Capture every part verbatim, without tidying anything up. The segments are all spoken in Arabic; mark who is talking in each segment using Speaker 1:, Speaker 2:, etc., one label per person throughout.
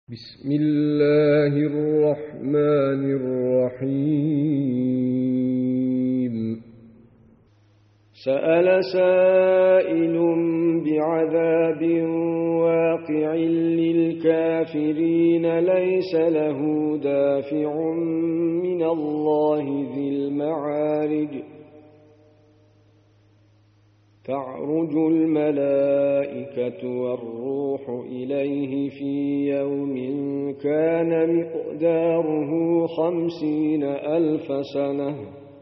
Speaker 1: بسم الله الرحمن الرحيم. سأل سائل بعذاب واقع للكافرين ليس له دافع من الله ذي المعارج تعرج الملائكة والروح إليه في يوم كان مقداره خمسين ألف سنة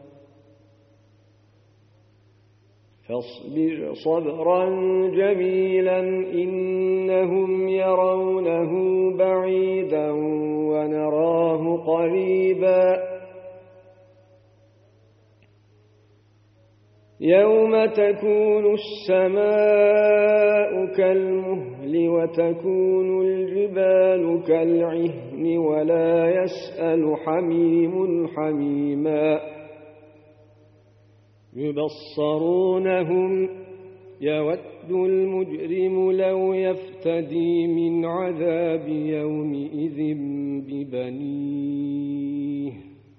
Speaker 1: فاصبر صبرا جميلا إنهم يرونه بعيدا ونراه قريبا يوم تكون السماء كالمهل وتكون الجبال كالعهن ولا يسأل حميم حميما يبصرونهم يود المجرم لو يفتدي من عذاب يومئذ ببنيه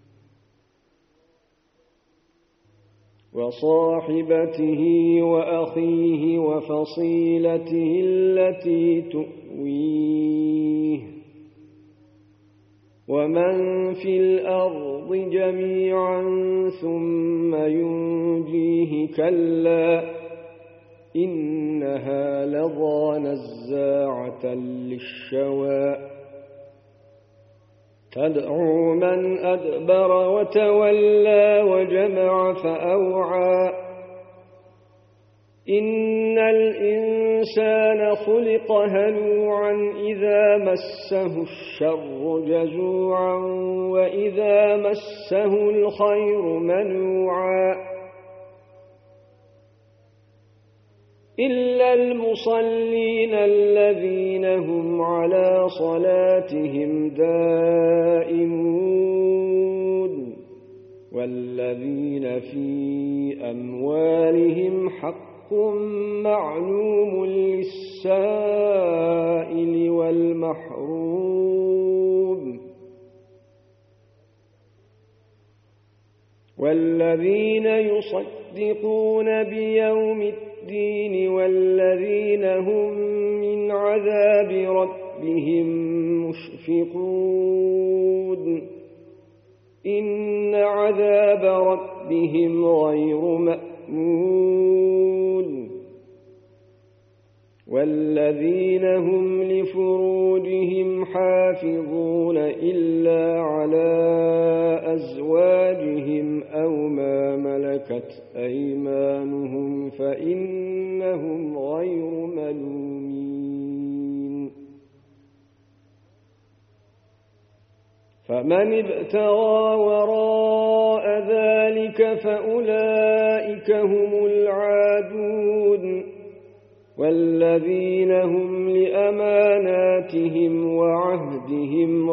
Speaker 1: وصاحبته وأخيه وفصيلته التي تؤويه ومن في الأرض جميعا ثم ينجيه كلا إنها لظى نزاعة للشوى تدعو من أدبر وتولى وجمع فأوعى إن الإنسان خلق هلوعا إذا مسه الشر جزوعا وإذا مسه الخير منوعا إلا المصلين الذين هم على صلاتهم دائمون والذين في أموالهم حق معلوم للسائل والمحروم والذين يصدقون بيوم الدين الدين والذين هم من عذاب ربهم مشفقون إن عذاب ربهم غير مأمون والذين هم لفروجهم حافظون إلا على أزواجهم أو ما ملكت أيمانهم فإنهم غير ملومين فمن ابتغى وراء ذلك فأولئك هم العادون والذين هم لأماناتهم وعهدهم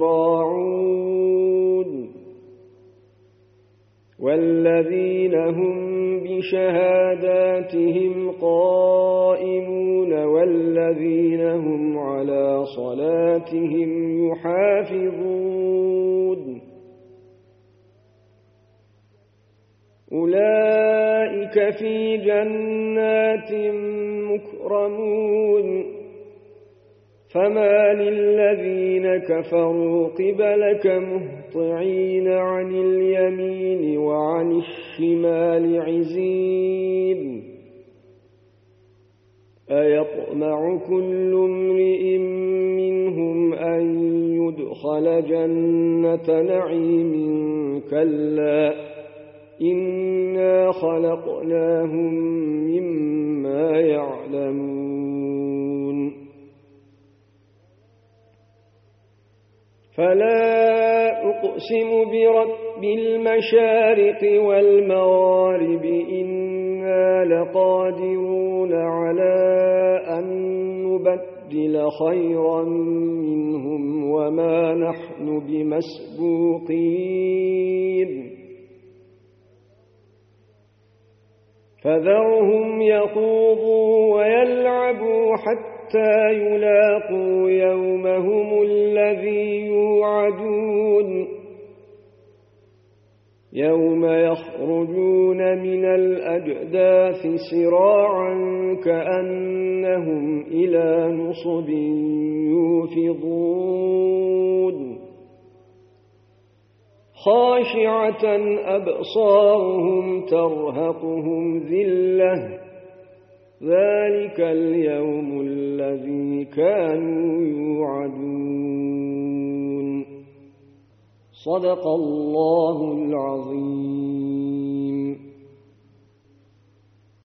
Speaker 1: راعون والذين هم بشهاداتهم قائمون والذين هم على صلاتهم يحافظون أولئك في جنات مكرمون فما للذين كفروا قبلك مهطعين عن اليمين وعن الشمال عزين أيطمع كل امرئ منهم أن يدخل جنة نعيم كلا إنا خلقناهم مما يعلمون فلا أقسم برب المشارق والمغارب إنا لقادرون على أن نبدل خيرا منهم وما نحن بمسبوقين فذرهم يخوضوا ويلعبوا حتى يلاقوا يومهم الذي الذي يوعدون يوم يخرجون من الأجداث سراعا كأنهم إلى نصب يوفضون خاشعة أبصارهم ترهقهم ذلة ذلك اليوم الذي كانوا يوعدون صدق الله العظيم.